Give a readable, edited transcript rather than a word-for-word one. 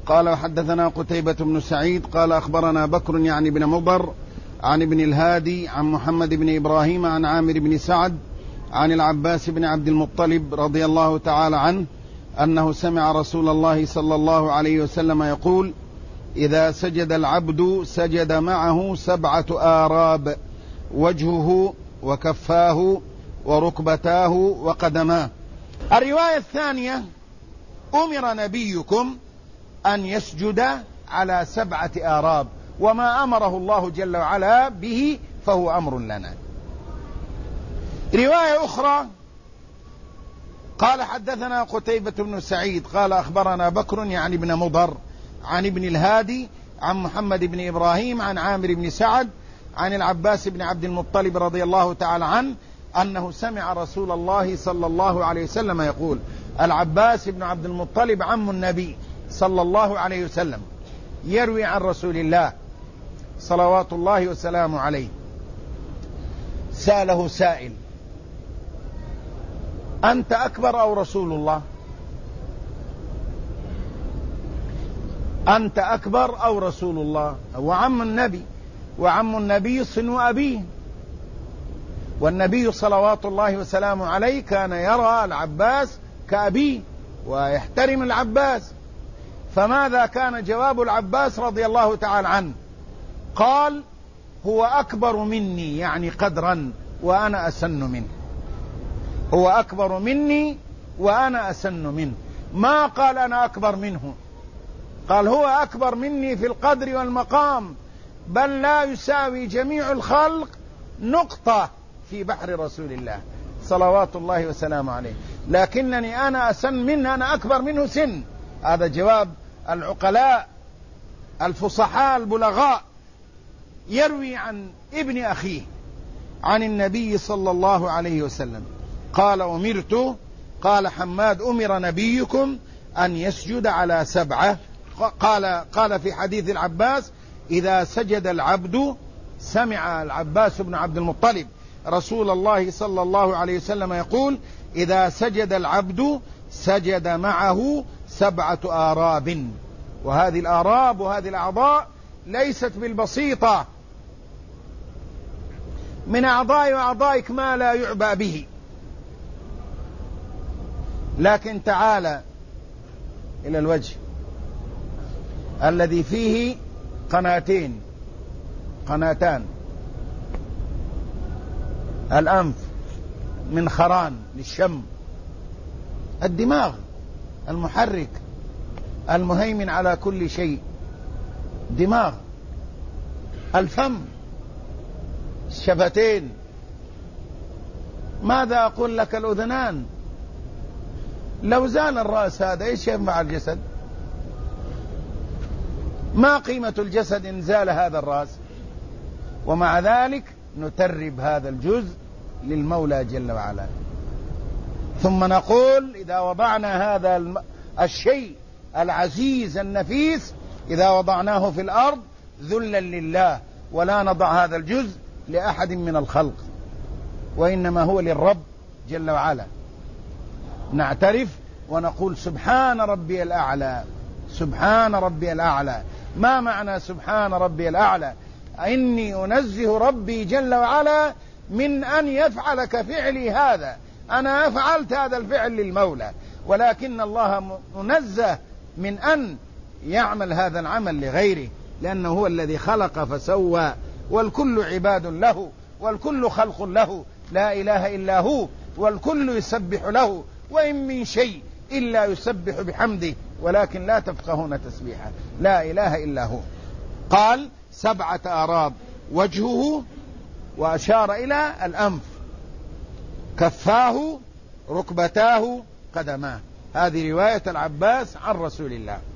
قال وحدثنا قتيبة بن سعيد قال أخبرنا بكر يعني بن مضر عن ابن الهادي عن محمد بن إبراهيم عن عامر بن سعد عن العباس بن عبد المطلب رضي الله تعالى عنه أنه سمع رسول الله صلى الله عليه وسلم يقول: إذا سجد العبد سجد معه 7 آراب: وجهه وكفاه وركبتاه وقدماه. الرواية الثانية: أمر نبيكم أن يسجد على 7 آراب، وما أمره الله جل وعلا به فهو أمر لنا. رواية أخرى: قال حدثنا قتيبة بن سعيد قال أخبرنا بكر يعني بن مضر عن ابن الهادي عن محمد بن إبراهيم عن عامر بن سعد عن العباس بن عبد المطلب رضي الله تعالى عنه أنه سمع رسول الله صلى الله عليه وسلم يقول. العباس بن عبد المطلب عم النبي صلى الله عليه وسلم، يروي عن رسول الله صلوات الله وسلامه عليه. سأله سائل: أنت أكبر أو رسول الله؟ أنت أكبر أو رسول الله؟ وعم النبي، وعم النبي صنو أبيه، والنبي صلوات الله وسلامه عليه كان يرى العباس كأبيه ويحترم العباس. فماذا كان جواب العباس رضي الله تعالى عنه؟ قال: هو أكبر مني، يعني قدرا، وأنا أسن منه. هو أكبر مني وأنا أسن منه. ما قال أنا أكبر منه، قال هو أكبر مني في القدر والمقام، بل لا يساوي جميع الخلق نقطة في بحر رسول الله صلوات الله وسلامه عليه، لكنني أنا أسن منه، أنا أكبر منه سن. هذا جواب العقلاء الفصحاء البلغاء، يروي عن ابن أخيه عن النبي صلى الله عليه وسلم. قال: أمرت، قال حماد: أمر نبيكم أن يسجد على 7. قال في حديث العباس: إذا سجد العبد، سمع العباس بن عبد المطلب رسول الله صلى الله عليه وسلم يقول: إذا سجد العبد سجد معه 7 آراب. وهذه الآراب وهذه الأعضاء ليست بالبسيطة، من أعضاء وأعضائك ما لا يعبأ به. لكن تعال إلى الوجه الذي فيه قناتان، الأنف من خران للشم، الدماغ المحرك المهيمن على كل شيء، دماغ، الفم، الشفتين، ماذا أقول لك، الأذنان. لو زال الرأس هذا إيش ينفع الجسد؟ ما قيمة الجسد إن زال هذا الرأس؟ ومع ذلك نترب هذا الجزء للمولى جل وعلا، ثم نقول: إذا وضعنا هذا الشيء العزيز النفيس، إذا وضعناه في الأرض ذلا لله، ولا نضع هذا الجزء لأحد من الخلق، وإنما هو للرب جل وعلا. نعترف ونقول: سبحان ربي الأعلى، سبحان ربي الأعلى. ما معنى سبحان ربي الأعلى؟ إني أنزه ربي جل وعلا من أن يفعل كفعلي هذا. أنا فعلت هذا الفعل للمولى، ولكن الله منزه من أن يعمل هذا العمل لغيره، لأنه هو الذي خلق فسوى، والكل عباد له، والكل خلق له، لا إله إلا هو، والكل يسبح له، وإن من شيء إلا يسبح بحمده ولكن لا تفقهون تسبيحه، لا إله إلا هو. قال: 7 آراب: وجهه، وأشار إلى الأنف، كفاه، ركبتاه، قدماه. هذه رواية العباس عن رسول الله.